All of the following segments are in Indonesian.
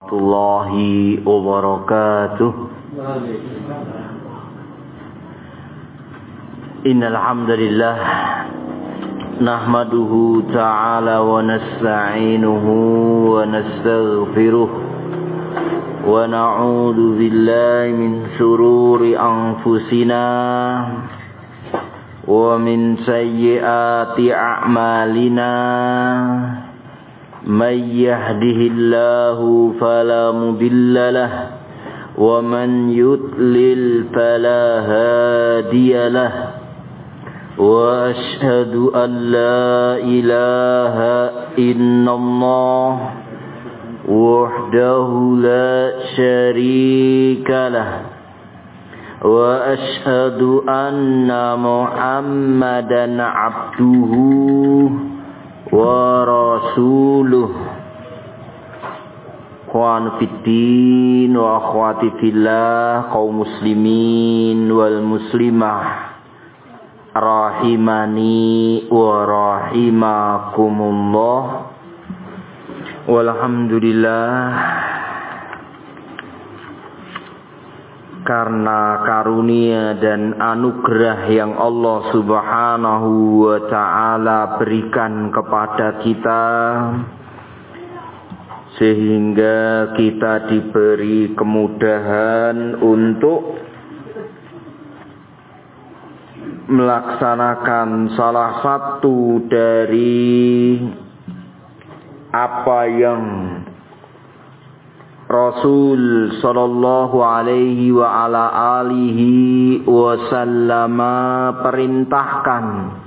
Warahmatullahi wabarakatuh. Innal hamdalillah nahmaduhu ta'ala wa nasta'inuhu wa nastaghfiruh wa na'udzu billahi min shururi anfusina wa min sayyiati a'malina. من يهده الله فلا مضل له ومن يضلل فلا هادي له وأشهد أن لا إله إلا الله وحده لا شريك له وأشهد أن محمدا عبده wa rasuluh. Ikhwan fiddin wa akhwati fillah, kaum muslimin wal muslimah rahimani wa rahimakumullah. Walhamdulillah, karena karunia dan anugerah yang Allah Subhanahu wa ta'ala berikan kepada kita, sehingga kita diberi kemudahan untuk melaksanakan salah satu dari apa yang Rasul sallallahu alaihi wa ala alihi wasallam perintahkan,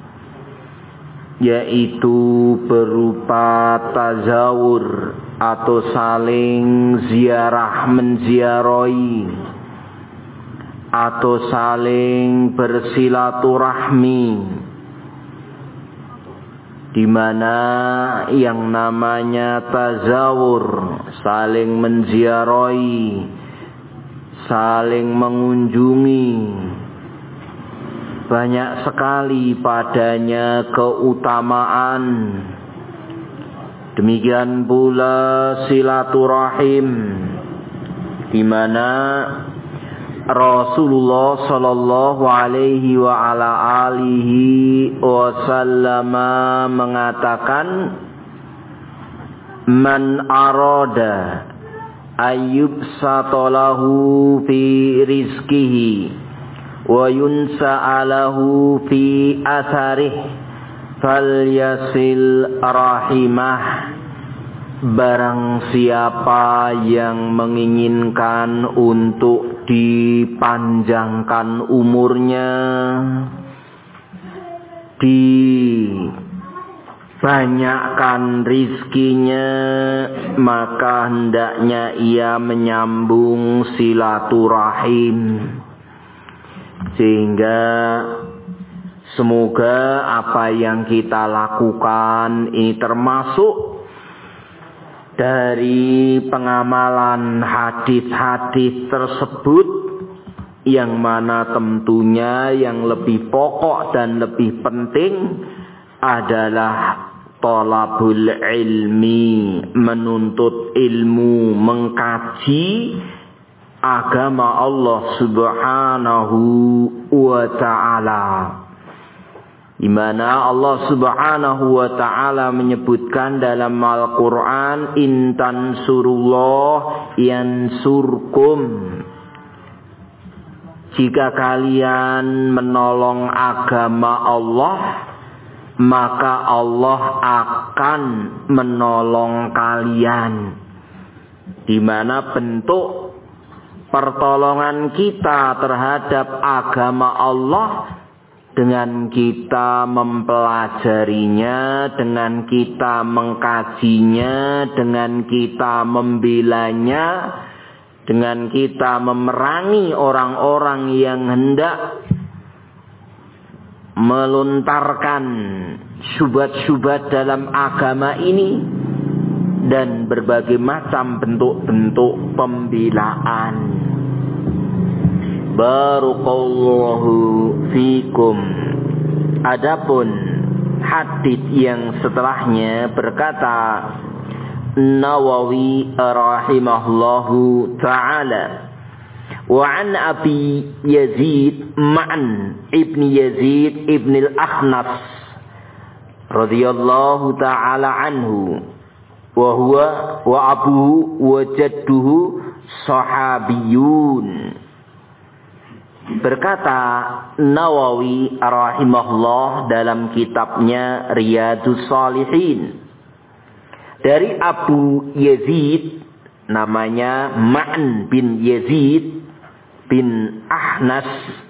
yaitu berupa tazawur atau saling ziarah menziarahi atau saling bersilaturahmi, di mana yang namanya tazawur, saling menziarahi, saling mengunjungi, banyak sekali padanya keutamaan. Demikian pula silaturahim, di mana Rasulullah sallallahu alaihi wa ala alihi wasallam mengatakan, man arada ayyub satolahu fi rizkihi wa yunsa'alahu fi atharih falyasil rahimah. Barang siapa yang menginginkan untuk dipanjangkan umurnya, dibanyakkan rizkinya, maka hendaknya ia menyambung silaturahim. Sehingga semoga apa yang kita lakukan ini termasuk dari pengamalan hadis-hadis tersebut, yang mana tentunya yang lebih pokok dan lebih penting adalah thalabul ilmi, menuntut ilmu, mengkaji agama Allah Subhanahu wa ta'ala, di mana Allah Subhanahu wa ta'ala menyebutkan dalam Al-Quran, in tansurullah yansurkum, jika kalian menolong agama Allah, maka Allah akan menolong kalian. Di mana bentuk pertolongan kita terhadap agama Allah dengan kita mempelajarinya, dengan kita mengkajinya, dengan kita membelanya, dengan kita memerangi orang-orang yang hendak melontarkan syubhat-syubhat dalam agama ini, dan berbagai macam bentuk-bentuk pembelaan. Barakallahu fikum. Adapun hadits yang setelahnya berkata, Nawawi rahimahullahu ta'ala. Wa an Abi Yazid Ma'an ibni Yazid ibn al-Akhnas radhiyallahu ta'ala anhu wa huwa wa abuhu wa jadduhu sahabiyun. Berkata Nawawi rahimahullah dalam kitabnya Riyadhus Shalihin, dari Abu Yazid namanya Ma'an bin Yazid bin Ahnas,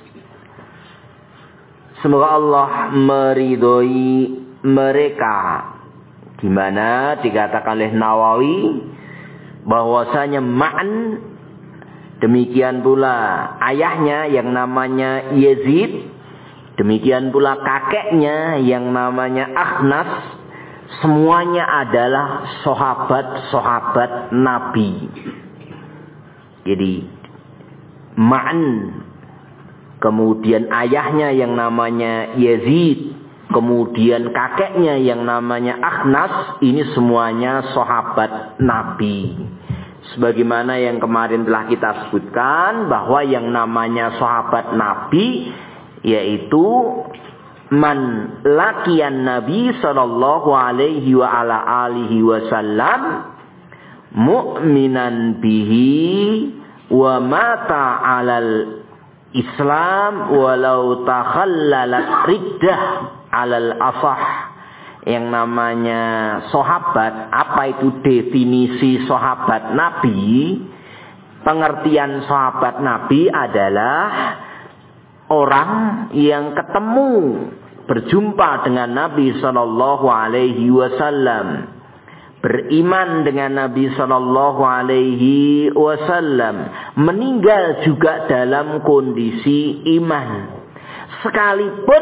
semoga Allah meridhoi mereka. Di mana dikatakan oleh Nawawi bahwasanya Ma'an, demikian pula ayahnya yang namanya Yazid, demikian pula kakeknya yang namanya Ahnas, semuanya adalah sahabat-sahabat Nabi. Jadi Ma'an, kemudian ayahnya yang namanya Yazid, kemudian kakeknya yang namanya Ahnas, ini semuanya sahabat Nabi. Sebagaimana yang kemarin telah kita sebutkan bahwa yang namanya sahabat Nabi yaitu man laqiyan Nabi sallallahu alaihi wa ala alihi wasallam mu'minan bihi wa mata 'alal Islam walau takhallalat riddah 'alal asah. Yang namanya sahabat, apa itu definisi sahabat Nabi? Pengertian sahabat Nabi adalah orang yang ketemu, berjumpa dengan Nabi sallallahu alaihi wasallam, beriman dengan Nabi sallallahu alaihi wasallam, meninggal juga dalam kondisi iman. Sekalipun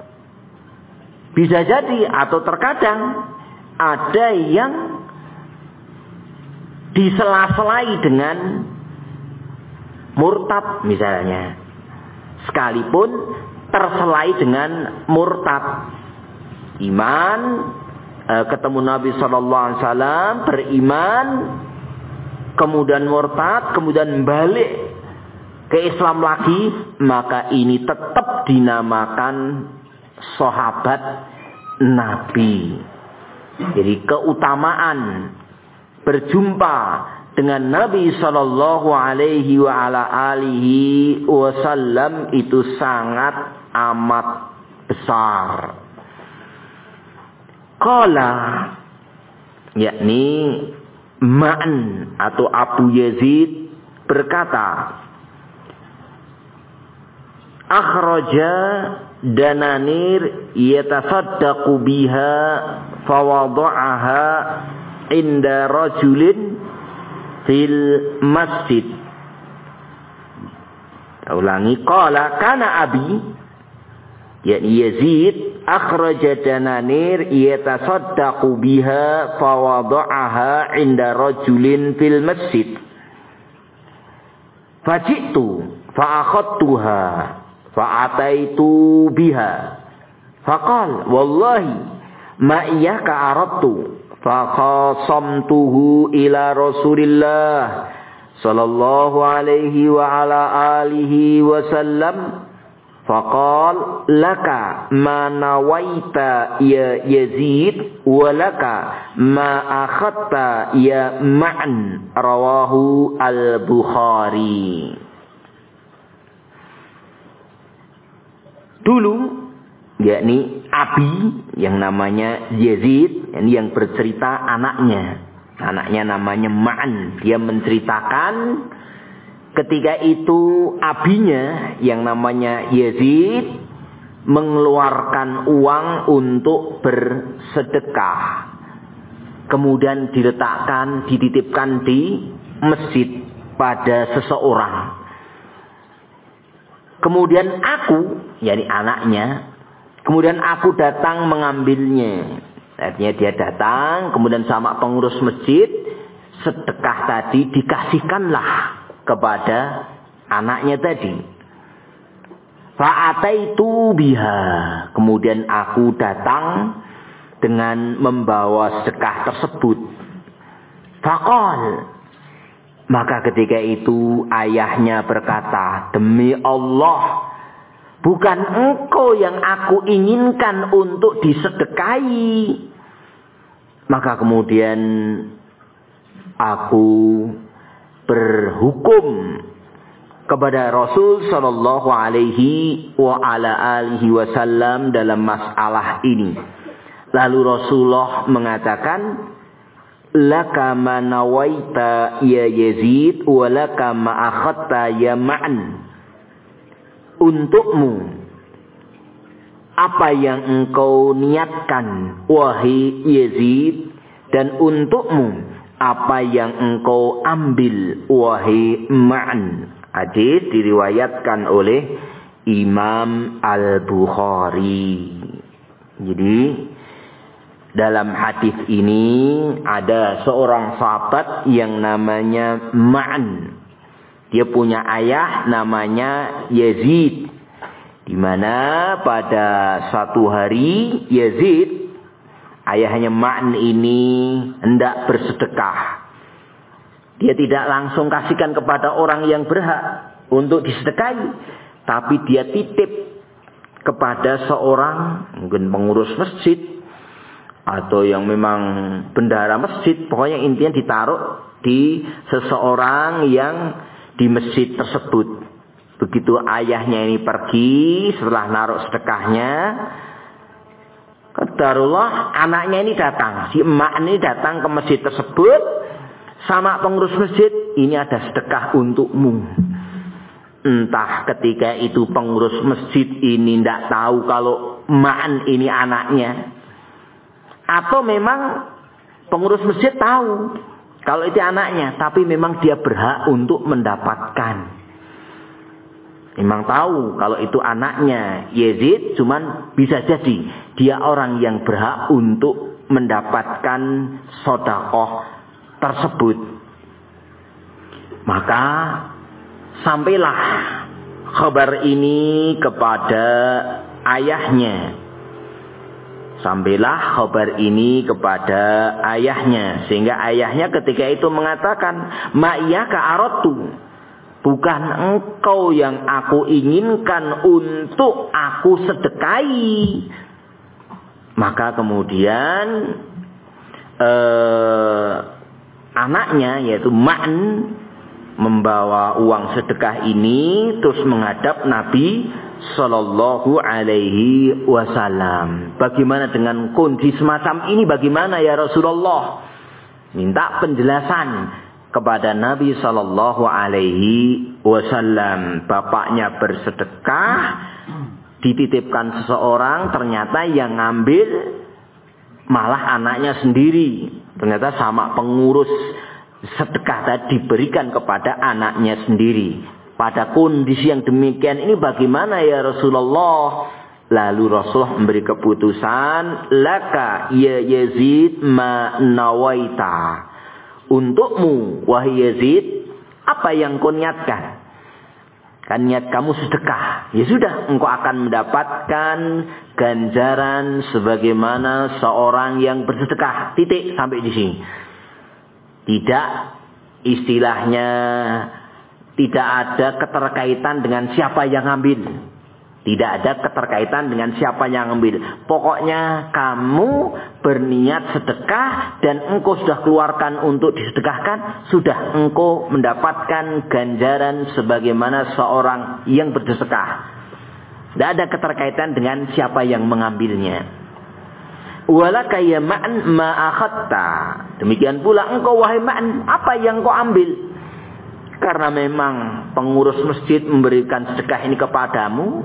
bisa jadi atau terkadang ada yang disela-selai dengan murtad misalnya, sekalipun terselai dengan murtad. Iman, ketemu Nabi sallallahu alaihi wasallam, beriman, kemudian murtad, kemudian balik ke Islam lagi, maka ini tetap dinamakan sahabat Nabi. Jadi keutamaan berjumpa dengan Nabi sallallahu alaihi wa ala alihi wasallam itu sangat amat besar. Qala, yakni Ma'an atau Abu Yazid berkata, akhraja dananir yatasaddaqu biha fawada'aha inda rajulin fil masjid. Ulangi, qala kana abi, yakni Yazid, akhraja dananir yatasaddaqu biha fawada'aha inda rajulin fil masjid. Faji'tu fa'akhadtuha fa'ataitu biha faqal wallahi ma iyyaka aradtu faqasamtuhu ila Rasulillah sallallahu alaihi wa ala alihi wasallam faqal laka ma nawaita ya Yazid wa laka ma akhadta ya Ma'an, rawahu al-Bukhari. Dulu, yakni Abi yang namanya Yazid, yang bercerita anaknya namanya Ma'an. Dia menceritakan ketika itu abinya yang namanya Yazid mengeluarkan uang untuk bersedekah, kemudian dititipkan di masjid pada seseorang. Kemudian aku, yakni anaknya, kemudian aku datang mengambilnya. Artinya dia datang, kemudian sama pengurus masjid, sedekah tadi dikasihkanlah kepada anaknya tadi. Fa'ataitu biha, kemudian aku datang dengan membawa sedekah tersebut. Faqal, maka ketika itu ayahnya berkata, demi Allah, bukan engkau yang aku inginkan untuk disedekahi. Maka kemudian aku berhukum kepada Rasul sallallahu alaihi wa ala alihi wasallam dalam masalah ini. Lalu Rasulullah mengatakan, laka ma nawaita ya Yazid wa laka ma akhadta ya Ma'an. Untukmu apa yang engkau niatkan wahai Yazid, dan untukmu apa yang engkau ambil wahai Ma'an. Hadis diriwayatkan oleh Imam Al-Bukhari. Jadi dalam hadis ini ada seorang sahabat yang namanya Ma'an. Dia punya ayah namanya Yazid. Di mana pada suatu hari Yazid, ayahnya Ma'an ini hendak bersedekah. Dia tidak langsung kasihkan kepada orang yang berhak untuk disedekahi, tapi dia titip kepada seorang mungkin pengurus masjid atau yang memang bendahara masjid, pokoknya intinya ditaruh di seseorang yang di masjid tersebut. Begitu ayahnya ini pergi setelah naruh sedekahnya, qadarullah anaknya ini datang, si emak ini datang ke masjid tersebut sama pengurus masjid, ini ada sedekah untukmu. Entah ketika itu pengurus masjid ini tidak tahu kalau Ma'an ini anaknya, atau memang pengurus masjid tahu kalau itu anaknya, tapi memang dia berhak untuk mendapatkan. Memang tahu kalau itu anaknya Yazid, cuman bisa jadi dia orang yang berhak untuk mendapatkan sedekah tersebut. Maka sampailah kabar ini kepada ayahnya. Sampailah kabar ini kepada ayahnya. Sehingga ayahnya ketika itu mengatakan, ma'iyaka aradtu, bukan engkau yang aku inginkan untuk aku sedekahi. Maka kemudian anaknya yaitu Ma'an membawa uang sedekah ini terus menghadap Nabi Sallallahu alaihi wasallam. Bagaimana dengan kondisi semacam ini? Bagaimana ya Rasulullah? Minta penjelasan kepada Nabi Sallallahu alaihi wasallam. Bapaknya bersedekah, dititipkan seseorang, ternyata yang ngambil malah anaknya sendiri. Ternyata sama pengurus sedekah tadi diberikan kepada anaknya sendiri. Pada kondisi yang demikian ini bagaimana ya Rasulullah? Lalu Rasulullah memberi keputusan, laka ya Yazid ma nawaita. Untukmu wahai Yazid, apa yang kau niatkan? Kan niat kamu sedekah. Ya sudah, engkau akan mendapatkan ganjaran sebagaimana seorang yang bersedekah. Titik sampai di sini. Tidak istilahnya tidak ada keterkaitan dengan siapa yang ngambil. Tidak ada keterkaitan dengan siapa yang ngambil. Pokoknya kamu berniat sedekah dan engkau sudah keluarkan untuk disedekahkan, sudah engkau mendapatkan ganjaran sebagaimana seorang yang bersedekah. Tidak ada keterkaitan dengan siapa yang mengambilnya. Walaka ya Ma'an ma akhadta. Demikian pula engkau wahai Ma'an, apa yang kau ambil? Karena memang pengurus masjid memberikan sedekah ini kepadamu,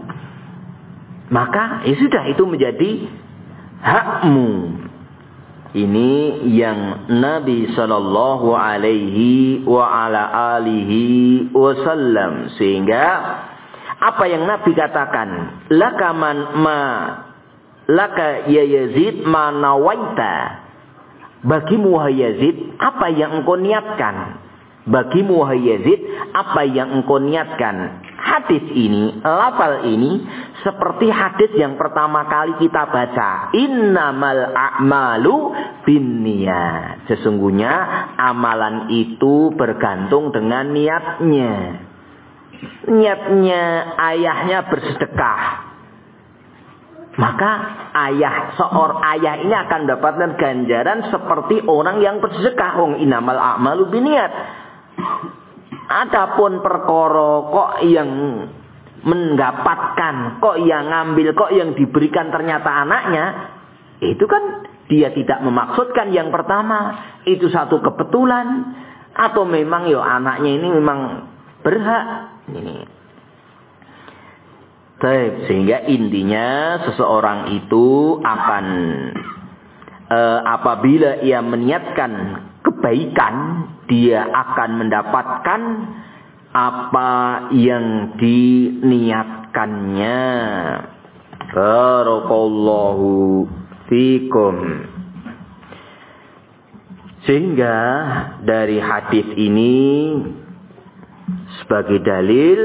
maka ya sudah, itu menjadi hakmu. Ini yang Nabi Sallallahu alaihi wa ala alihi wasallam. Sehingga apa yang Nabi katakan, laka man ma laka ya Yazid ma nawaita. Bagimu wahai Yazid, apa yang engkau niatkan? Bagimu wahai Yazid, apa yang engkau niatkan? hadis ini, lafal ini seperti hadis yang pertama kali kita baca. Innamal a'malu binniyat. Sesungguhnya amalan itu bergantung dengan niatnya. Niatnya ayahnya bersedekah, maka seorang ayah ini akan mendapatkan ganjaran seperti orang yang bersedekah. Innamal a'malu binniyat. Adapun perkara kok yang mendapatkan, kok yang ngambil, kok yang diberikan ternyata anaknya, itu kan dia tidak memaksudkan yang pertama. Itu satu kebetulan, atau memang anaknya ini memang berhak. Ini. Sehingga intinya seseorang itu akan apabila ia meniatkan kebaikan, dia akan mendapatkan apa yang diniatkannya. Barakallahu fikum. Sehingga dari hadis ini sebagai dalil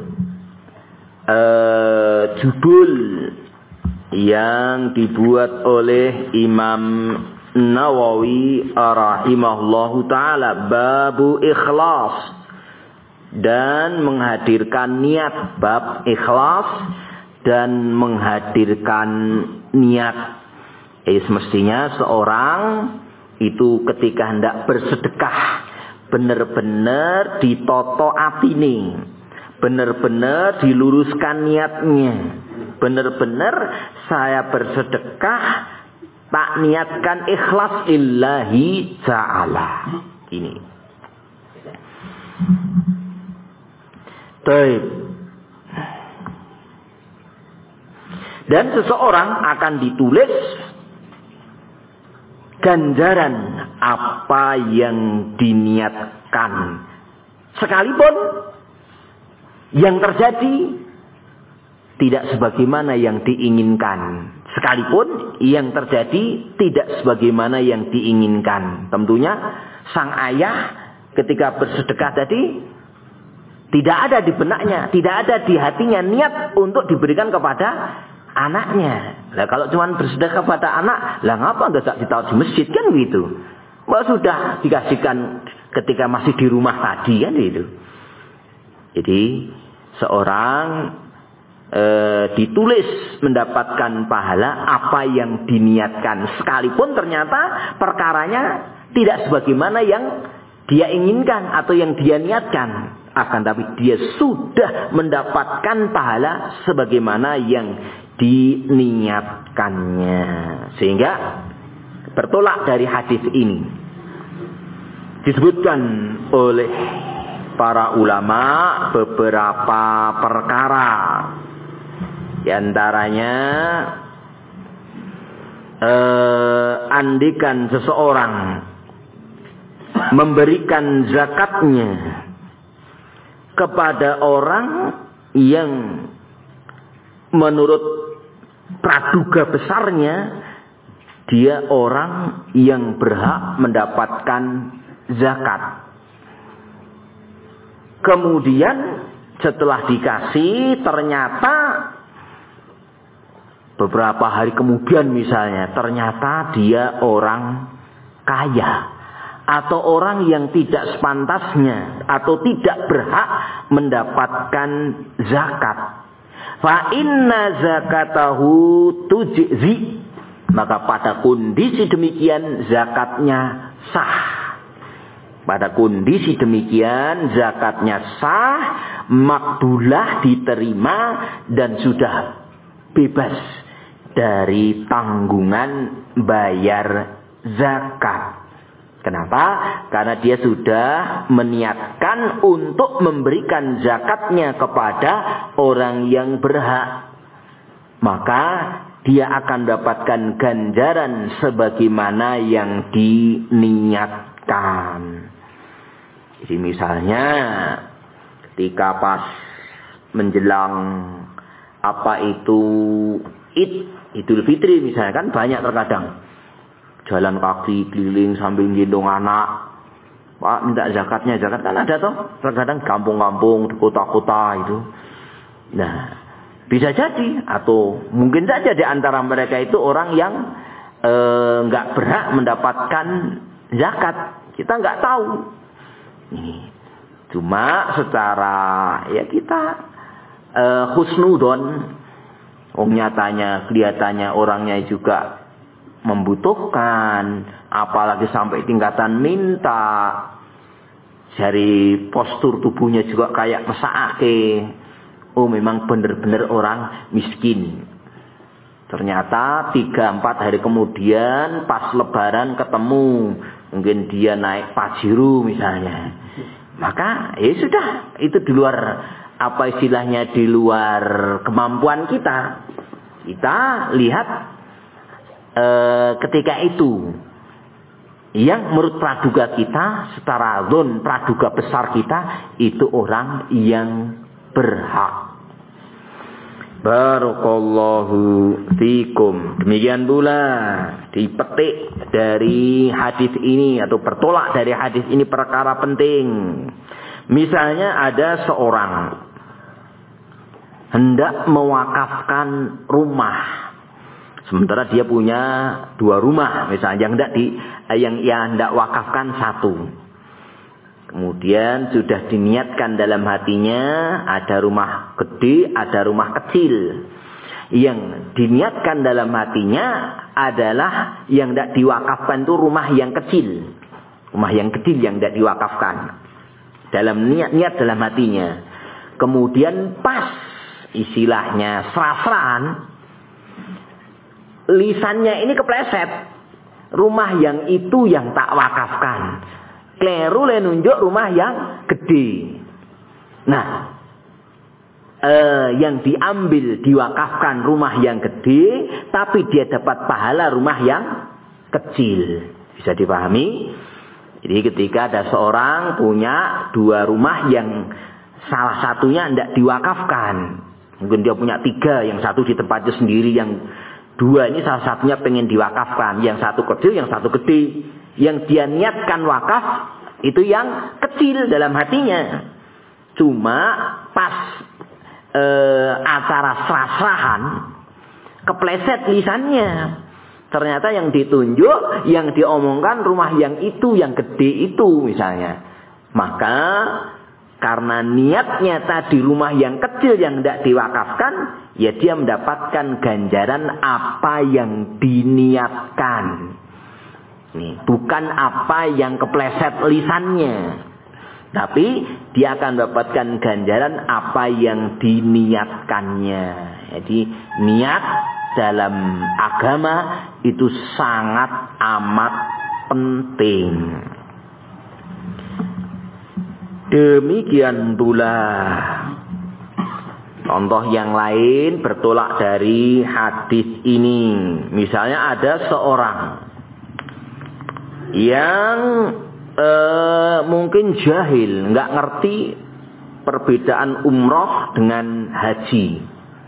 judul yang dibuat oleh Imam Nawawi rahimahullahu taala, babu ikhlas, dan menghadirkan niat, bab ikhlas dan menghadirkan niat. Semestinya seorang itu ketika hendak bersedekah benar-benar ditoto atine, benar-benar diluruskan niatnya, benar-benar saya bersedekah tak niatkan ikhlas lillahi ta'ala. Ini. Baik. Dan seseorang akan ditulis ganjaran apa yang diniatkan. Sekalipun yang terjadi tidak sebagaimana yang diinginkan. Sekalipun yang terjadi tidak sebagaimana yang diinginkan. Tentunya sang ayah ketika bersedekah tadi tidak ada di benaknya, tidak ada di hatinya niat untuk diberikan kepada anaknya. Nah, kalau cuma bersedekah kepada anak, lah ngapa enggak ditaruh di masjid kan gitu. Wah, sudah dikasihkan ketika masih di rumah tadi kan gitu. Jadi seorang ditulis mendapatkan pahala apa yang diniatkan, sekalipun ternyata perkaranya tidak sebagaimana yang dia inginkan atau yang dia niatkan, akan tapi dia sudah mendapatkan pahala sebagaimana yang diniatkannya. Sehingga bertolak dari hadis ini disebutkan oleh para ulama beberapa perkara. Di antaranya andikan seseorang memberikan zakatnya kepada orang yang menurut praduga besarnya dia orang yang berhak mendapatkan zakat. Kemudian setelah dikasih ternyata beberapa hari kemudian misalnya ternyata dia orang kaya atau orang yang tidak sepantasnya atau tidak berhak mendapatkan zakat. Fa inna zakatahu tujzi, maka pada kondisi demikian zakatnya sah. Pada kondisi demikian zakatnya sah, makbulah diterima dan sudah bebas dari tanggungan bayar zakat. Kenapa? Karena dia sudah meniatkan untuk memberikan zakatnya kepada orang yang berhak. Maka dia akan mendapatkan ganjaran sebagaimana yang diniatkan. Jadi misalnya ketika pas menjelang Idul Fitri misalnya, kan banyak terkadang jalan kaki keliling sambil gendong anak, Pak minta zakatnya, zakat kan ada toh terkadang kampung-kampung di kota-kota itu Nah, bisa jadi atau mungkin saja di antara mereka itu orang yang nggak berhak mendapatkan zakat. Kita nggak tahu. Cuma secara ya kita husnudon, nyatanya kelihatannya orangnya juga membutuhkan, apalagi sampai tingkatan minta. Dari postur tubuhnya juga kayak mesake. Oh, memang benar-benar orang miskin. Ternyata 3-4 hari kemudian pas lebaran ketemu, mungkin dia naik Pajero misalnya. Maka ya sudah, itu di luar apa istilahnya, di luar kemampuan kita. Kita lihat ketika itu yang menurut praduga kita, secara zon praduga besar kita, itu orang yang berhak. Barakallahu fikum. Demikian pula dipetik dari hadis ini atau bertolak dari hadis ini perkara penting. Misalnya ada seorang hendak mewakafkan rumah, sementara dia punya 2 rumah, misalnya yang hendak wakafkan 1. Kemudian sudah diniatkan dalam hatinya, ada rumah gede, ada rumah kecil. Yang diniatkan dalam hatinya adalah yang hendak diwakafkan itu rumah yang kecil. Rumah yang kecil yang hendak diwakafkan. Dalam niat dalam hatinya. Kemudian pas istilahnya serah-serahan, lisannya ini kepleset. Rumah yang itu yang tak wakafkan. Kleru le nunjuk rumah yang gede. Nah, yang diambil diwakafkan rumah yang gede, tapi dia dapat pahala rumah yang kecil. Bisa dipahami? Jadi ketika ada seorang punya 2 rumah yang salah satunya tidak diwakafkan, mungkin dia punya 3, yang satu di tempatnya sendiri, yang 2 ini salah satunya pengen diwakafkan, yang satu kecil, yang satu gede. Yang dia niatkan wakaf itu yang kecil dalam hatinya. Cuma pas acara serah-serahan kepleset lisannya. Ternyata yang ditunjuk, yang diomongkan rumah yang itu, yang gede itu misalnya. Maka karena niatnya tadi rumah yang kecil yang tidak diwakafkan, ya dia mendapatkan ganjaran apa yang diniatkan. Bukan apa yang kepleset lisannya, tapi dia akan mendapatkan ganjaran apa yang diniatkannya. Jadi niat dalam agama itu sangat amat penting. Demikian pula contoh yang lain bertolak dari hadis ini. Misalnya ada seorang yang mungkin jahil, nggak ngerti perbedaan umroh dengan haji.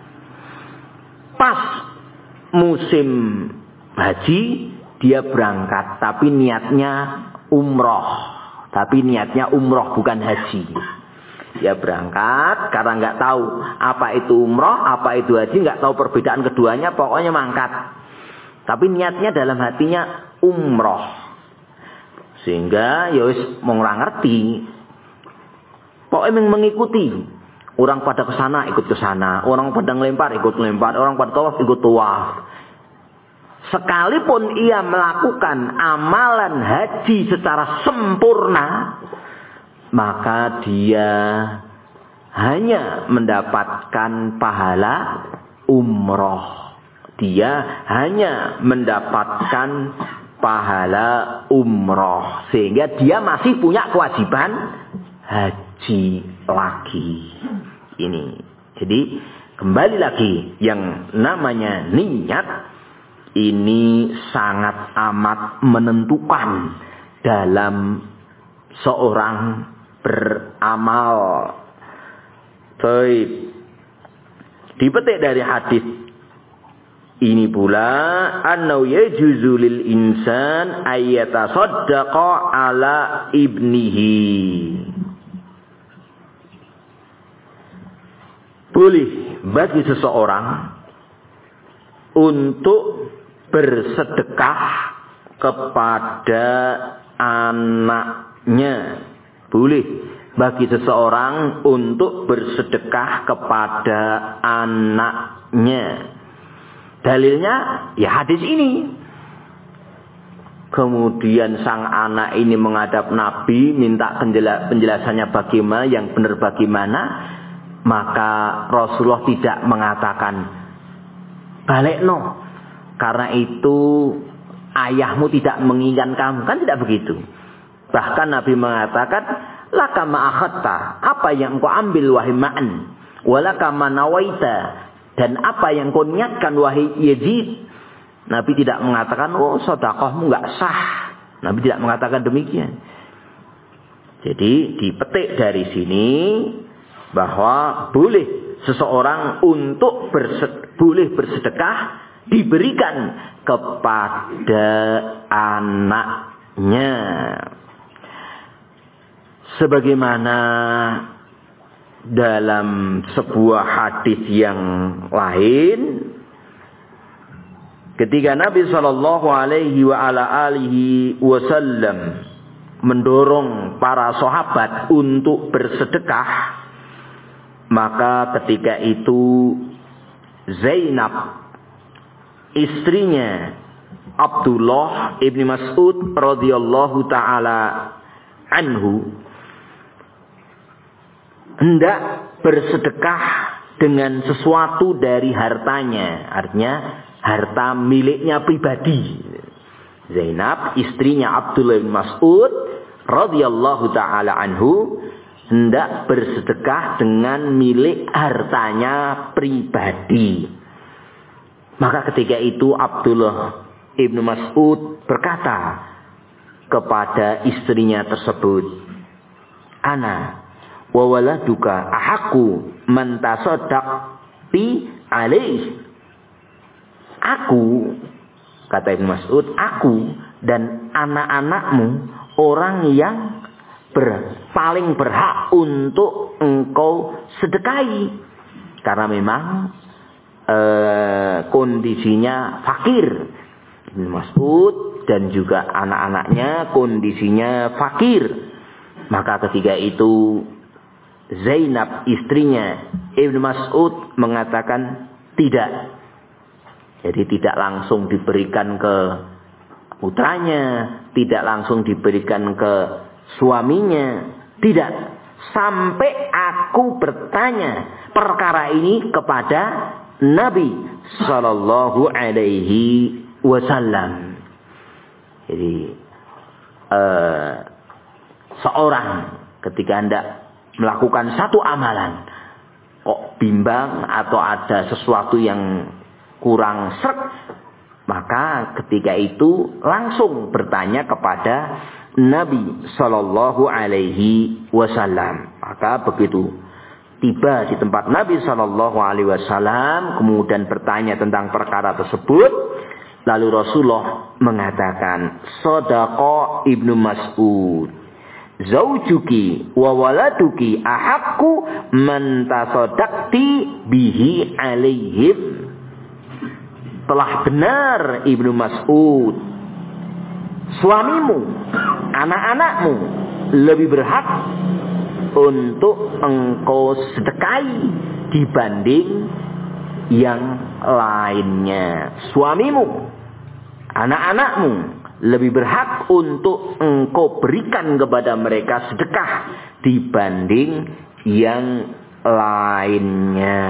Pas musim haji dia berangkat, tapi niatnya umroh. Tapi niatnya umroh bukan haji. Dia berangkat karena nggak tahu apa itu umroh, apa itu haji, nggak tahu perbedaan keduanya, pokoknya mangkat. Tapi niatnya dalam hatinya umroh. Sehingga ya wis mau ngerti. Pokoknya mengikuti. Orang pada ke sana ikut ke sana, orang pada ngelempar ikut ngelempar, orang pada tawaf ikut tawaf. Sekalipun ia melakukan amalan haji secara sempurna, maka dia hanya mendapatkan pahala umroh. Dia hanya mendapatkan pahala umroh, sehingga dia masih punya kewajiban haji lagi. Ini jadi kembali lagi, yang namanya niat ini sangat amat menentukan dalam seorang beramal. Baik, dipetik dari hadis ini pula, annau yajuzu lil insan ayyatasaddaqa ala ibnihi. boleh bagi seseorang untuk bersedekah kepada anaknya. Boleh bagi seseorang untuk bersedekah kepada anaknya. Dalilnya ya hadis ini. Kemudian sang anak ini menghadap Nabi, minta penjelasannya bagaimana, yang benar bagaimana. Maka Rasulullah tidak mengatakan, balik no, karena itu ayahmu tidak menginginkan kamu. Kan tidak begitu. Bahkan Nabi mengatakan, laka ma'akhatta, apa yang kau ambil wahai Ma'an, walaka manawaita, dan apa yang kau niatkan wahai Yazid. Nabi tidak mengatakan, oh sedekahmu enggak sah. Nabi tidak mengatakan demikian. Jadi dipetik dari sini bahwa boleh seseorang untuk boleh bersedekah diberikan kepada anaknya. Sebagaimana dalam sebuah hadis yang lain, ketika Nabi SAW mendorong para sahabat untuk bersedekah, maka ketika itu Zainab, istrinya Abdullah ibn Mas'ud radhiyallahu taala anhu, hendak bersedekah dengan sesuatu dari hartanya, artinya harta miliknya pribadi. Zainab, istrinya Abdullah bin Mas'ud radhiyallahu taala anhu, hendak bersedekah dengan milik hartanya pribadi. Maka ketika itu Abdullah ibn Mas'ud berkata kepada istrinya tersebut, ana wa waladuka ahaqqu man tasaddaqti alaih. Aku, kata Ibnu Mas'ud, aku dan anak-anakmu orang yang paling berhak untuk engkau sedekahi, karena memang kondisinya fakir. Ibnu Mas'ud dan juga anak-anaknya kondisinya fakir. Maka ketika itu Zainab, istrinya Ibnu Mas'ud, mengatakan tidak. Jadi tidak langsung diberikan ke putranya, tidak langsung diberikan ke suaminya, tidak. Sampai aku bertanya perkara ini kepada Nabi Sallallahu Alaihi Wasallam. Jadi seorang ketika hendak melakukan satu amalan, kok bimbang atau ada sesuatu yang kurang sreg, maka ketika itu langsung bertanya kepada Nabi Sallallahu Alaihi Wasallam. Maka begitu tiba di tempat Nabi Sallallahu Alaihi Wasallam, kemudian bertanya tentang perkara tersebut, lalu Rasulullah mengatakan, Shadaqa Ibnu Mas'ud, zaujuki wa waladuki ahaqqu man tasaddaqti bihi alaihim. Telah benar Ibnu Mas'ud, suamimu, anak-anakmu lebih berhak untuk engkau sedekahi dibanding yang lainnya. Suamimu, anak-anakmu lebih berhak untuk engkau berikan kepada mereka sedekah dibanding yang lainnya.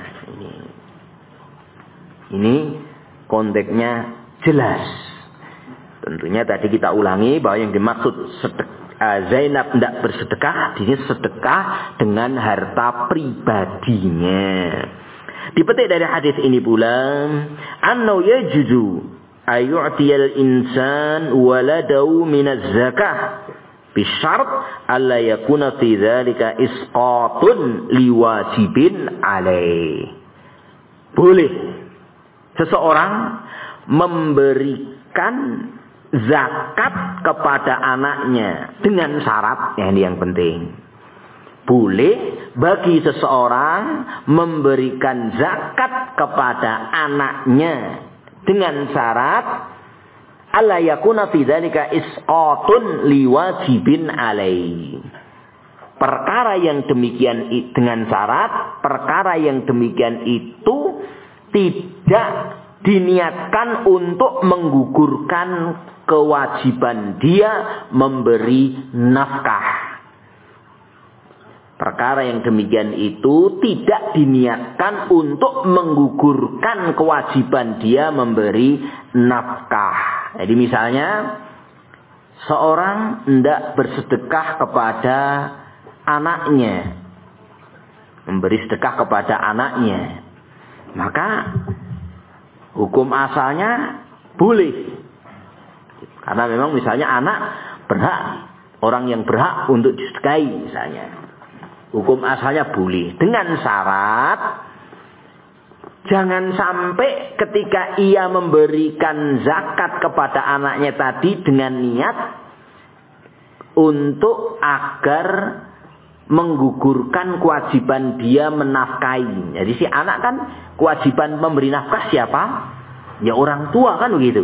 Ini konteksnya jelas. Tentunya tadi kita ulangi bahwa yang dimaksud Zainab tidak bersedekah, ini sedekah dengan harta pribadinya. Dipetik dari hadis ini pula, annahu yajuzu ayu'tiyal insan waladahu minaz zakah bisyart alla yakuna fi dzalika isqatun liwajibin alaih. Boleh seseorang memberikan zakat kepada anaknya dengan syarat, yang penting boleh bagi seseorang memberikan zakat kepada anaknya dengan syarat alla yakuna fi dzalika isqatun liwajibin alaihi. Perkara yang demikian dengan syarat, perkara yang demikian itu tidak diniatkan untuk menggugurkan kewajiban dia memberi nafkah. Perkara yang demikian itu tidak diniatkan untuk menggugurkan kewajiban dia memberi nafkah. Jadi misalnya seorang hendak bersedekah kepada anaknya, memberi sedekah kepada anaknya, maka hukum asalnya boleh, karena memang misalnya anak berhak, orang yang berhak untuk disedekahi misalnya, hukum asalnya boleh, dengan syarat jangan sampai ketika ia memberikan zakat kepada anaknya tadi dengan niat untuk agar menggugurkan kewajiban dia menafkahi. Jadi si anak kan kewajiban memberi nafkah siapa? Ya orang tua kan begitu.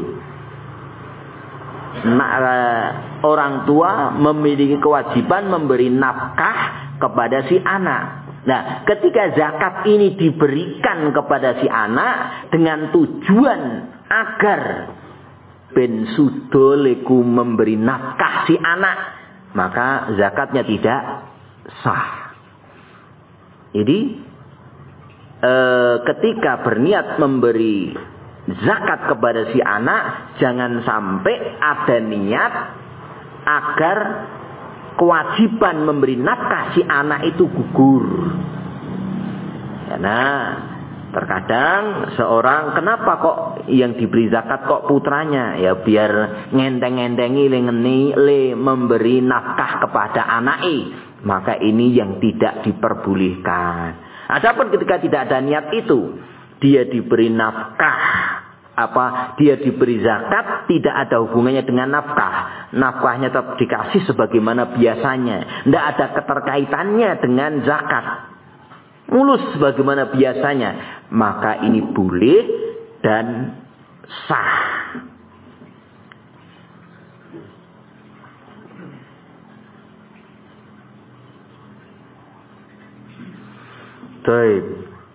Orang tua memiliki kewajiban memberi nafkah kepada si anak. Nah, ketika zakat ini diberikan kepada si anak dengan tujuan agar ben sudoleku memberi nafkah si anak, maka zakatnya tidak sah. Jadi ketika berniat memberi zakat kepada si anak, jangan sampai ada niat agar kewajiban memberi nafkah si anak itu gugur. Karena terkadang seorang, kenapa kok yang diberi zakat kok putranya? Ya biar ngenteng-ngentengi le memberi nafkah kepada anaknya. Maka ini yang tidak diperbolehkan. Adapun ketika tidak ada niat itu, dia diberi nafkah, dia diberi zakat, tidak ada hubungannya dengan nafkah. Nafkahnya tetap dikasih sebagaimana biasanya, tidak ada keterkaitannya dengan zakat, mulus sebagaimana biasanya, maka ini boleh dan sah. Baik.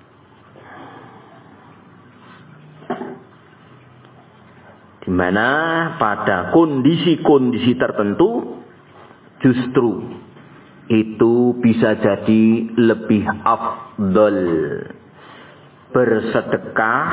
Di mana pada kondisi-kondisi tertentu justru itu bisa jadi lebih afdal bersedekah,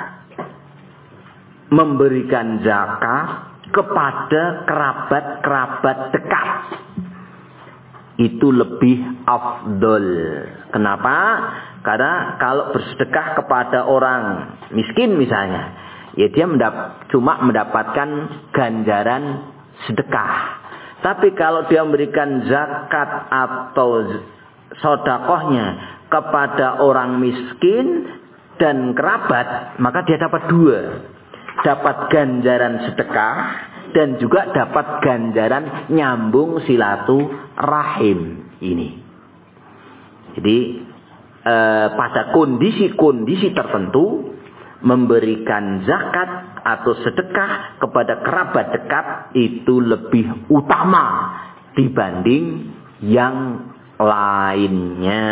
memberikan zakat kepada kerabat-kerabat dekat. Itu lebih afdal. Kenapa? Karena kalau bersedekah kepada orang miskin misalnya, ya dia cuma mendapatkan ganjaran sedekah. Tapi kalau dia memberikan zakat atau sedekahnya kepada orang miskin dan kerabat, maka dia dapat dua. Dapat ganjaran sedekah dan juga dapat ganjaran nyambung silaturahim ini. Jadi pada kondisi-kondisi tertentu memberikan zakat atau sedekah kepada kerabat dekat itu lebih utama dibanding yang lainnya.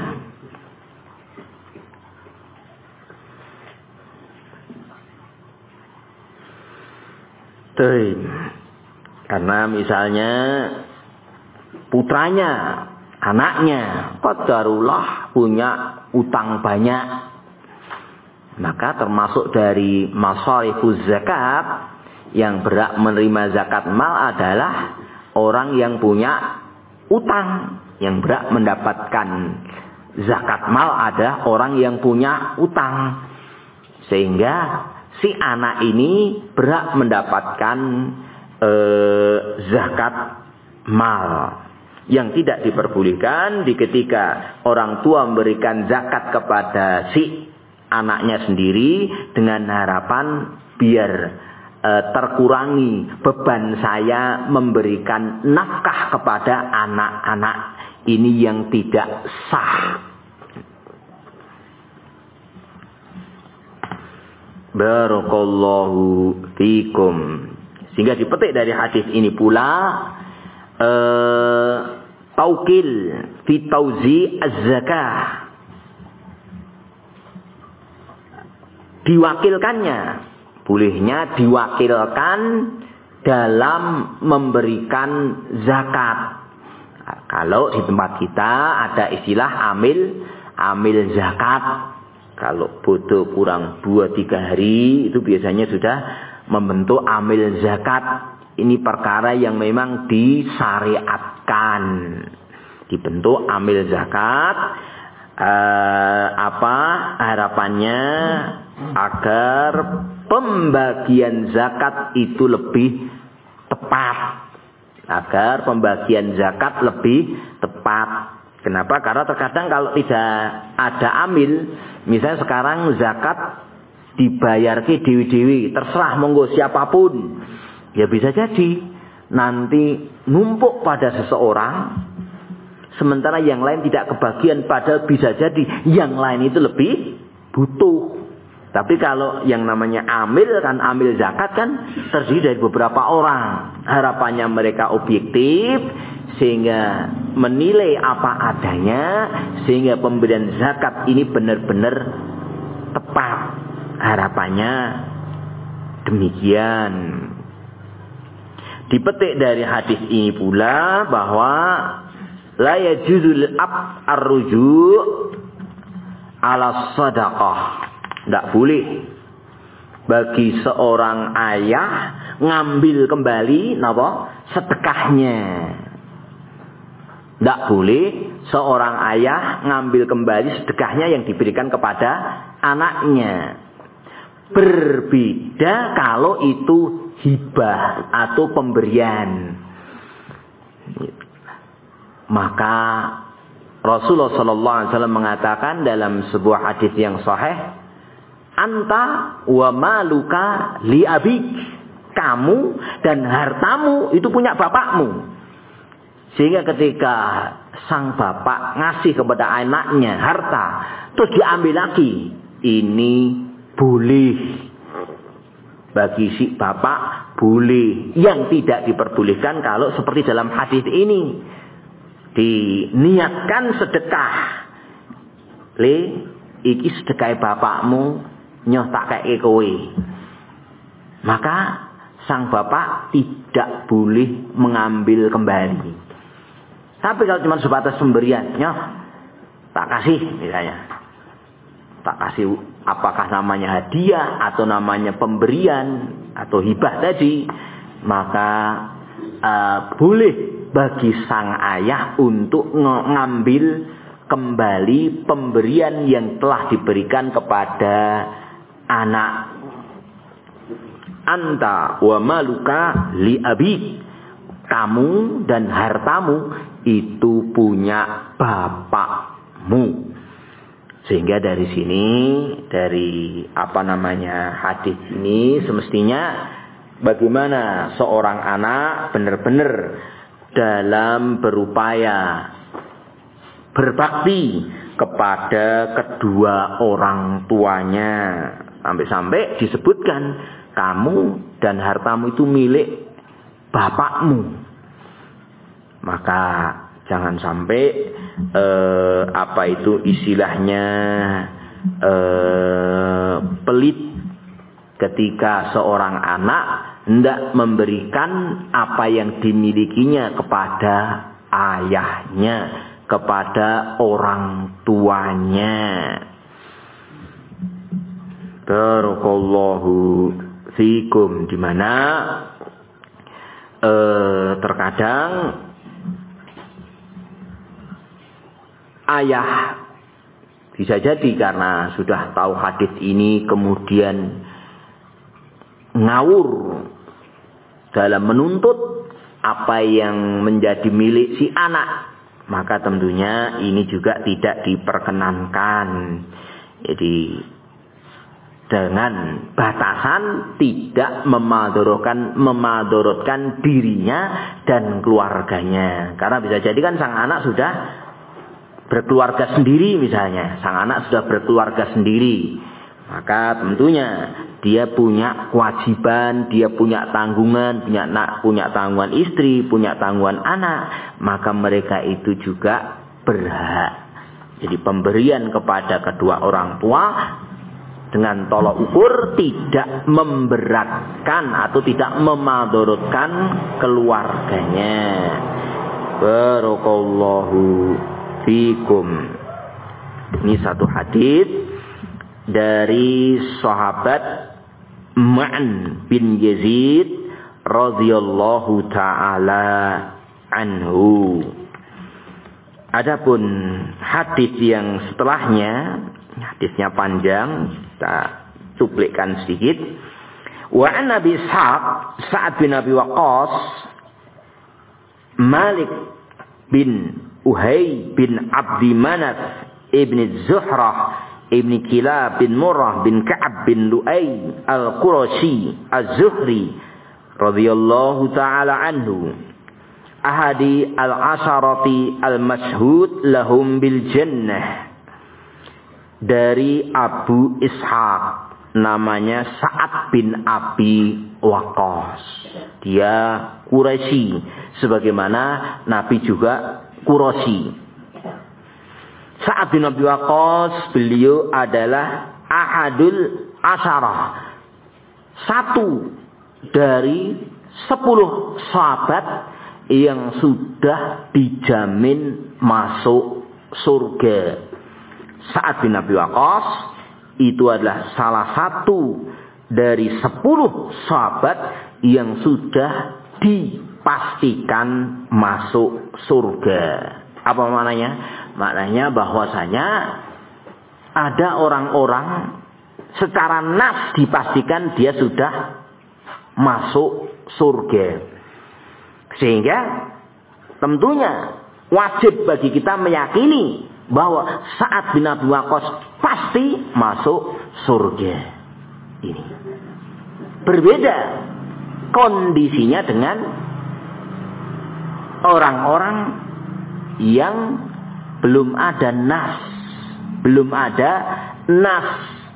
Karena misalnya putranya, anaknya qadarullah punya utang banyak, maka termasuk dari masharifuz zakat, yang berhak menerima zakat mal adalah orang yang punya utang. Yang berhak mendapatkan zakat mal adalah orang yang punya utang. Sehingga si anak ini berhak mendapatkan zakat mal. Yang tidak diperbolehkan ketika orang tua memberikan zakat kepada si anaknya sendiri dengan harapan biar terkurangi beban saya memberikan nafkah kepada anak-anak. Ini yang tidak sah. Barakallahu fikum. Sehingga dipetik dari hadis ini pula taukil fi tauzi az-zakah, diwakilkannya, bolehnya diwakilkan dalam memberikan zakat. Nah, kalau di tempat kita ada istilah amil zakat. Kalau bodoh kurang 2-3 hari itu biasanya sudah membentuk amil zakat. Ini perkara yang memang disyariatkan. Dibentuk amil zakat. Harapannya agar pembagian zakat itu lebih tepat. Agar pembagian zakat lebih tepat. Kenapa? Karena terkadang kalau tidak ada amil, misalnya sekarang zakat dibayar ke dewi-dewi, terserah monggo siapapun. Ya bisa jadi nanti numpuk pada seseorang, sementara yang lain tidak kebagian, padahal bisa jadi yang lain itu lebih butuh. Tapi kalau yang namanya amil zakat kan terdiri dari beberapa orang. Harapannya mereka objektif, sehingga menilai apa adanya, sehingga pemberian zakat ini benar-benar tepat. Harapannya demikian. Dipetik dari hadis ini pula bahwa la yajuzul ar-ruju' ala shadaqah. Tidak boleh bagi seorang ayah ngambil kembali sedekahnya. Tidak boleh seorang ayah ngambil kembali sedekahnya yang diberikan kepada anaknya. Berbeda kalau itu hibah atau pemberian. Maka Rasulullah SAW mengatakan dalam sebuah hadis yang sahih, anta wa maluka li abik. Kamu dan hartamu itu punya bapakmu. Sehingga ketika sang bapak ngasih kepada anaknya harta, terus diambil lagi, ini boleh. Bagi si bapak boleh. Yang tidak diperbolehkan kalau seperti dalam hadis ini, diniatkan sedekah. Iki sedekah bapakmu, nyoh tak kayak kowe. Maka sang bapak tidak boleh mengambil kembali. Tapi kalau cuma sebatas pemberian, nyoh tak kasih misalnya. Tak kasih apakah namanya hadiah atau namanya pemberian atau hibah tadi, maka boleh bagi sang ayah untuk mengambil kembali pemberian yang telah diberikan kepada anak. Anta wa maluka li abik. Kamu dan hartamu itu punya bapakmu. Sehingga dari sini, dari hadis ini semestinya bagaimana seorang anak benar-benar dalam berupaya berbakti kepada kedua orang tuanya. Sampai-sampai disebutkan kamu dan hartamu itu milik bapakmu. Maka jangan sampai istilahnya pelit ketika seorang anak hendak memberikan apa yang dimilikinya kepada ayahnya, kepada orang tuanya. Barakallahu fikum. Di mana terkadang ayah bisa jadi karena sudah tahu hadis ini kemudian ngawur dalam menuntut apa yang menjadi milik si anak, maka tentunya ini juga tidak diperkenankan. Jadi dengan batasan tidak memadorotkan dirinya dan keluarganya. Karena bisa jadi kan sang anak sudah berkeluarga sendiri misalnya. Sang anak sudah berkeluarga sendiri. Maka tentunya dia punya kewajiban, dia punya tanggungan, punya tanggungan istri, punya tanggungan anak. Maka mereka itu juga berhak. Jadi pemberian kepada kedua orang tua dengan tolok ukur tidak memberatkan atau tidak memadorotkan keluarganya. Barakallahu fikum. Ini satu hadis dari sahabat Ma'an bin Yazid radhiyallahu taala anhu. Adapun hadis yang setelahnya, hadisnya panjang, kita cuplikkan sedikit. Wa an Abi Ishaq Sa'ad bin Abi Waqqas, Malik bin Uhai bin Abdi Manaf ibn Zuhrah ibn Kilab bin Murrah bin Ka'ab bin Lu'ay al-Qurashi az-Zuhri radhiyallahu ta'ala anhu, ahadi al-asharati al-mashhud lahum bil jannah. Dari Abu Ishaq, namanya Sa'ad bin Abi Waqqas. Dia Quraisy, sebagaimana Nabi juga Quraisy. Sa'ad bin Abi Waqqas, beliau adalah ahadul asyarah, satu dari 10 sahabat yang sudah dijamin masuk surga. Sa'ad bin Abi Waqqas itu adalah salah satu dari 10 sahabat yang sudah dipastikan masuk surga. Apa maknanya? Maknanya bahwasanya ada orang-orang secara nas dipastikan dia sudah masuk surga. Sehingga tentunya wajib bagi kita meyakini bahwa Sa'ad bin Abi Waqqas pasti masuk surga. Ini berbeda kondisinya dengan orang-orang yang belum ada nas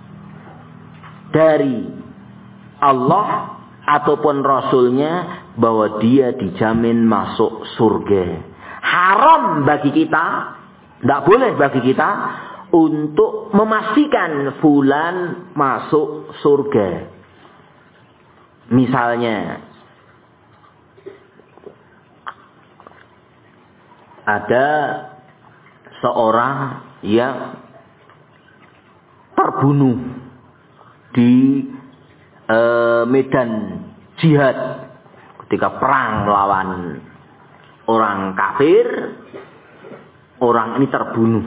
dari Allah ataupun Rasulnya bahwa dia dijamin masuk surga. Haram bagi kita, tidak boleh bagi kita untuk memastikan fulan masuk surga. Misalnya ada seorang yang terbunuh di medan jihad ketika perang melawan orang kafir. Orang ini terbunuh,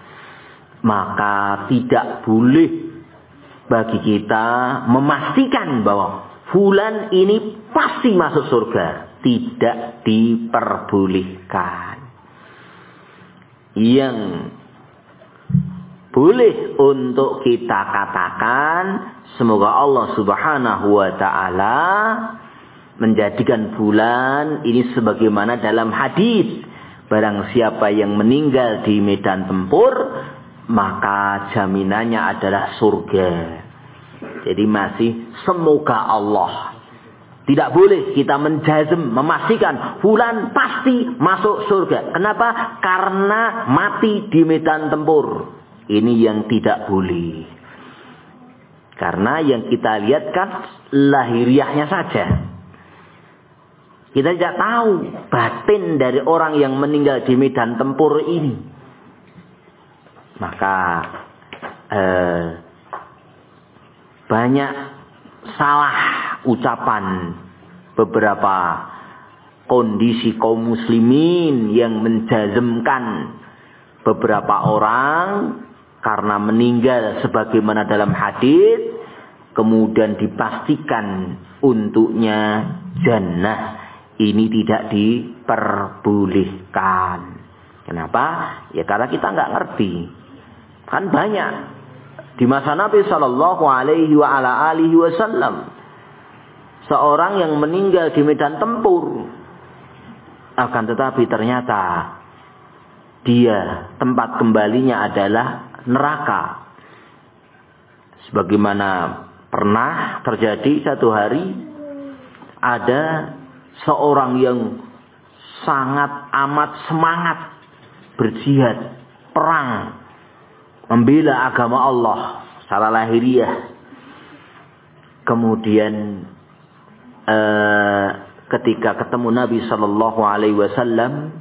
maka tidak boleh bagi kita memastikan bahwa fulan ini pasti masuk surga. Tidak diperbolehkan. Yang boleh untuk kita katakan, semoga Allah Subhanahu wa ta'ala menjadikan fulan ini sebagaimana dalam hadis, barang siapa yang meninggal di medan tempur, maka jaminannya adalah surga. Jadi masih semoga Allah. Tidak boleh kita menjazm, memastikan fulan pasti masuk surga. Kenapa? Karena mati di medan tempur. Ini yang tidak boleh. Karena yang kita lihat kan lahiriahnya saja. Kita tidak tahu batin dari orang yang meninggal di medan tempur ini. Maka banyak salah ucapan beberapa kondisi kaum muslimin yang menjazmkan beberapa orang karena meninggal sebagaimana dalam hadis, kemudian dipastikan untuknya jannah. Ini tidak diperbolehkan. Kenapa? Ya karena kita nggak ngerti. Kan banyak Di masa Nabi sallallahu alaihi wasallam, seorang yang meninggal di medan tempur, akan tetapi ternyata dia tempat kembalinya adalah neraka. Sebagaimana pernah terjadi satu hari, ada seorang yang sangat amat semangat berjihad, perang, membela agama Allah secara lahiriah. Kemudian ketika ketemu Nabi Shallallahu Alaihi Wasallam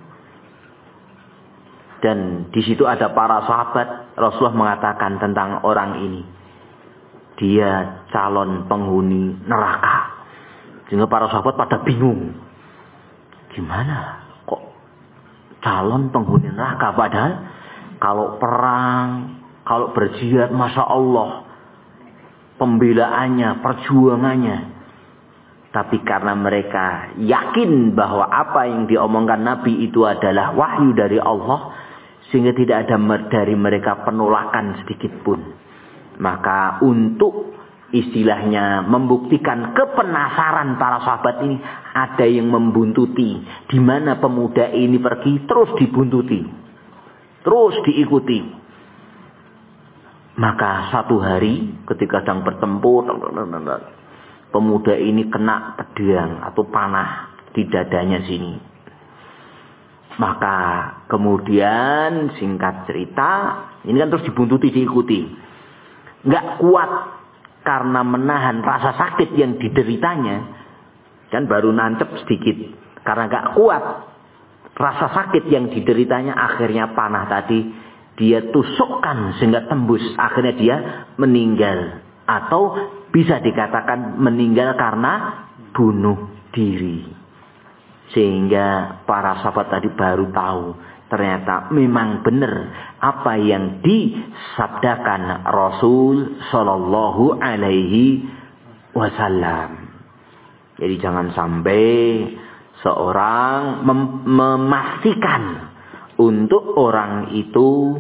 dan di situ ada para sahabat, Rasulullah mengatakan tentang orang ini, dia calon penghuni neraka. Sehingga para sahabat pada bingung, gimana kok calon penghuni neraka, padahal kalau perang, kalau berjihad, masya Allah, pembelaannya, perjuangannya. Tapi karena mereka yakin bahwa apa yang diomongkan Nabi itu adalah wahyu dari Allah, sehingga tidak ada dari mereka penolakan sedikit pun. Maka untuk istilahnya membuktikan kepenasaran para sahabat ini, ada yang membuntuti. Di mana pemuda ini pergi, terus dibuntuti, terus diikuti. Maka satu hari ketika sedang bertempur, pemuda ini kena pedang atau panah di dadanya sini. Maka kemudian singkat cerita, ini kan terus dibuntuti, diikuti. Nggak kuat karena menahan rasa sakit yang dideritanya, dan baru nancep sedikit. Karena nggak kuat rasa sakit yang dideritanya, akhirnya panah tadi dia tusukkan sehingga tembus. Akhirnya dia meninggal. Atau bisa dikatakan meninggal karena bunuh diri. Sehingga para sahabat tadi baru tahu, ternyata memang benar apa yang disabdakan Rasul Shallallahu Alaihi Wasallam. Jadi jangan sampai seorang memastikan untuk orang itu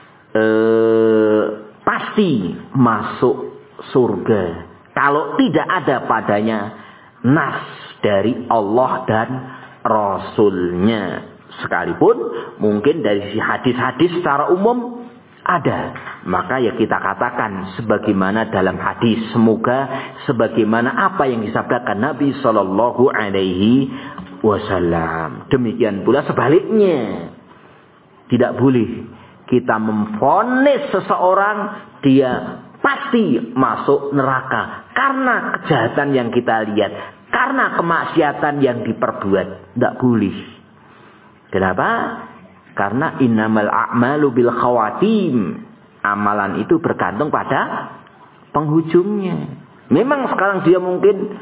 pasti masuk surga kalau tidak ada padanya nas dari Allah dan Rasulnya. Sekalipun mungkin dari hadis-hadis secara umum ada, maka ya kita katakan sebagaimana dalam hadis, semoga sebagaimana apa yang disabdakan Nabi Shallallahu Alaihi Wasallam. Demikian pula sebaliknya, tidak boleh kita memvonis seseorang dia pasti masuk neraka karena kejahatan yang kita lihat, karena kemaksiatan yang diperbuat. Tidak boleh. Kenapa? Karena innamal a'malu bil khawatim. Amalan itu bergantung pada penghujungnya. Memang sekarang dia mungkin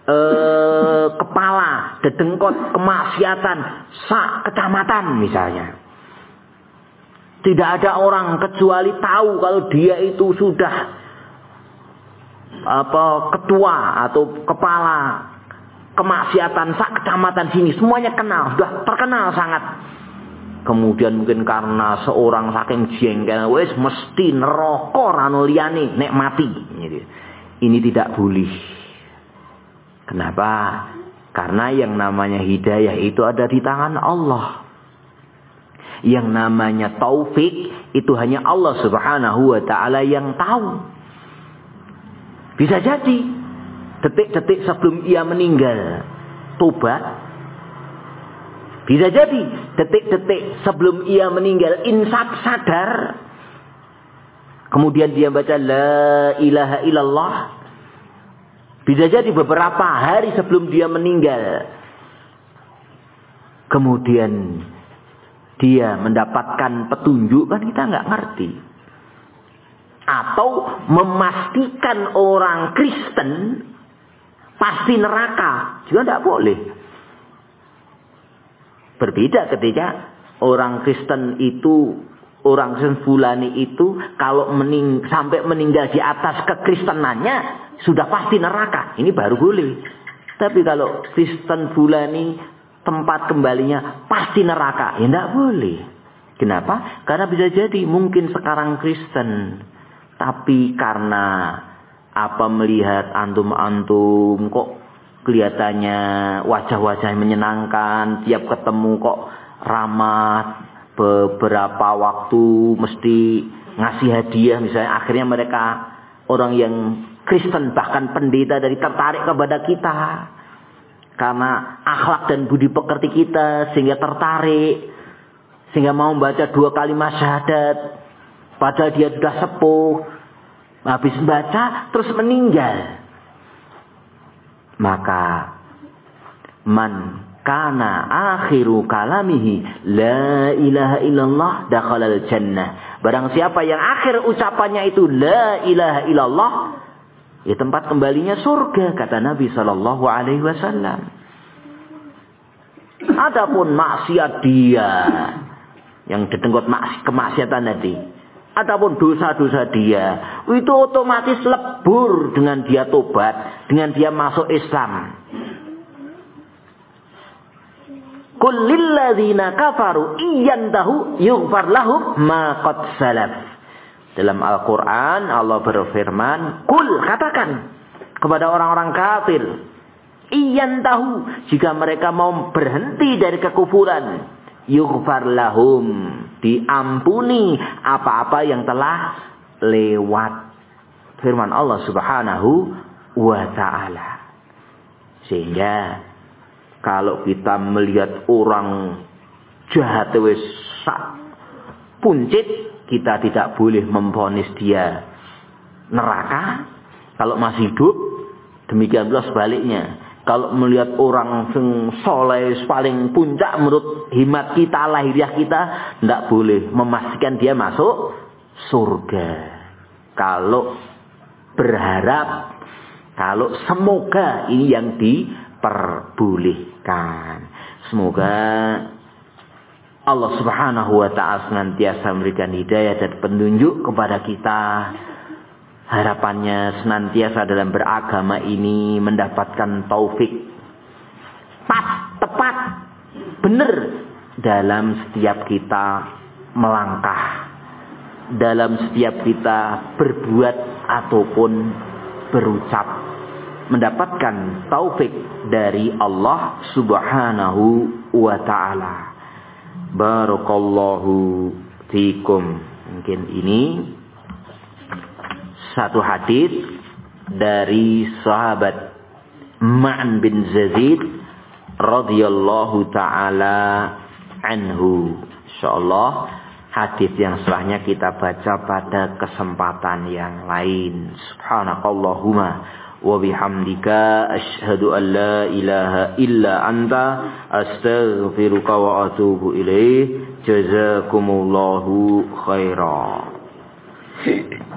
kepala, dedengkot, kemaksiatan kecamatan misalnya. Tidak ada orang kecuali tahu kalau dia itu sudah ketua atau kepala kemaksiatan kecamatan sini. Semuanya kenal, sudah terkenal sangat. Kemudian mungkin karena seorang saking jengkel, wes mesti neraka rano liyane nek mati. Ini tidak boleh. Kenapa? Karena yang namanya hidayah itu ada di tangan Allah. Yang namanya taufik itu hanya Allah Subhanahu wa ta'ala yang tahu. Bisa jadi detik-detik sebelum ia meninggal tobat. Bisa jadi detik-detik sebelum ia meninggal insaf sadar. Kemudian dia baca la ilaha illallah. Bisa jadi beberapa hari sebelum dia meninggal, kemudian dia mendapatkan petunjuk, kan kita nggak ngerti. Atau memastikan orang Kristen pasti neraka, juga tidak boleh. Berbeda ketika orang Kristen itu, orang Kristen fulani itu kalau sampai meninggal di atas kekristenannya sudah pasti neraka, ini baru boleh. Tapi kalau Kristen fulani tempat kembalinya pasti neraka, ya tidak boleh. Kenapa? Karena bisa jadi mungkin sekarang Kristen, Tapi karena melihat antum-antum kok kelihatannya wajah-wajah yang menyenangkan, tiap ketemu kok ramah, beberapa waktu mesti ngasih hadiah misalnya, akhirnya mereka orang yang Kristen bahkan pendeta dari tertarik kepada kita karena akhlak dan budi pekerti kita, sehingga tertarik, sehingga mau membaca 2 kalimat syahadat padahal dia sudah sepuh, habis membaca terus meninggal. Maka man kana akhiru kalamihi la ilaha illallah dakhalal jannah. Barang siapa yang akhir ucapannya itu la ilaha illallah, ya tempat kembalinya surga, kata Nabi sallallahu alaihi wasallam. Adapun maksiat dia yang didenggot kemaksiatan tadi, adapun dosa-dosa dia itu otomatis lebur dengan dia tobat, dengan dia masuk Islam. Qul lilladzina kafaru iyantahu yughfar lahum ma qad salaf. Dalam Al-Quran Allah berfirman, Qul, katakan kepada orang-orang kafir, iyantahu, jika mereka mau berhenti dari kekufuran, yughfar lahum, diampuni apa-apa yang telah lewat. Firman Allah Subhanahu wa ta'ala. Sehingga kalau kita melihat orang jahat wis puncit, kita tidak boleh memvonis dia neraka kalau masih hidup. Demikian pula sebaliknya. Kalau melihat orang yang soleh paling puncak menurut himat kita, lahiriah kita, tidak boleh memastikan dia masuk surga. Kalau berharap, kalau semoga ini yang diperbolehkan. Semoga Allah Subhanahu wa ta'ala senantiasa memberikan hidayah dan petunjuk kepada kita. Harapannya senantiasa dalam beragama ini mendapatkan taufik tepat, benar dalam setiap kita melangkah, dalam setiap kita berbuat ataupun berucap, mendapatkan taufik dari Allah Subhanahu wa ta'ala. Barakallahu fikum. Mungkin ini satu hadis dari sahabat Ma'an bin Yazid radhiyallahu taala anhu. Insyaallah hadis yang setelahnya kita baca pada kesempatan yang lain. Subhanakallahumma wa bihamdika asyhadu an la ilaha illa anta astaghfiruka wa atubu ilaih. Jazakumullahu khairan.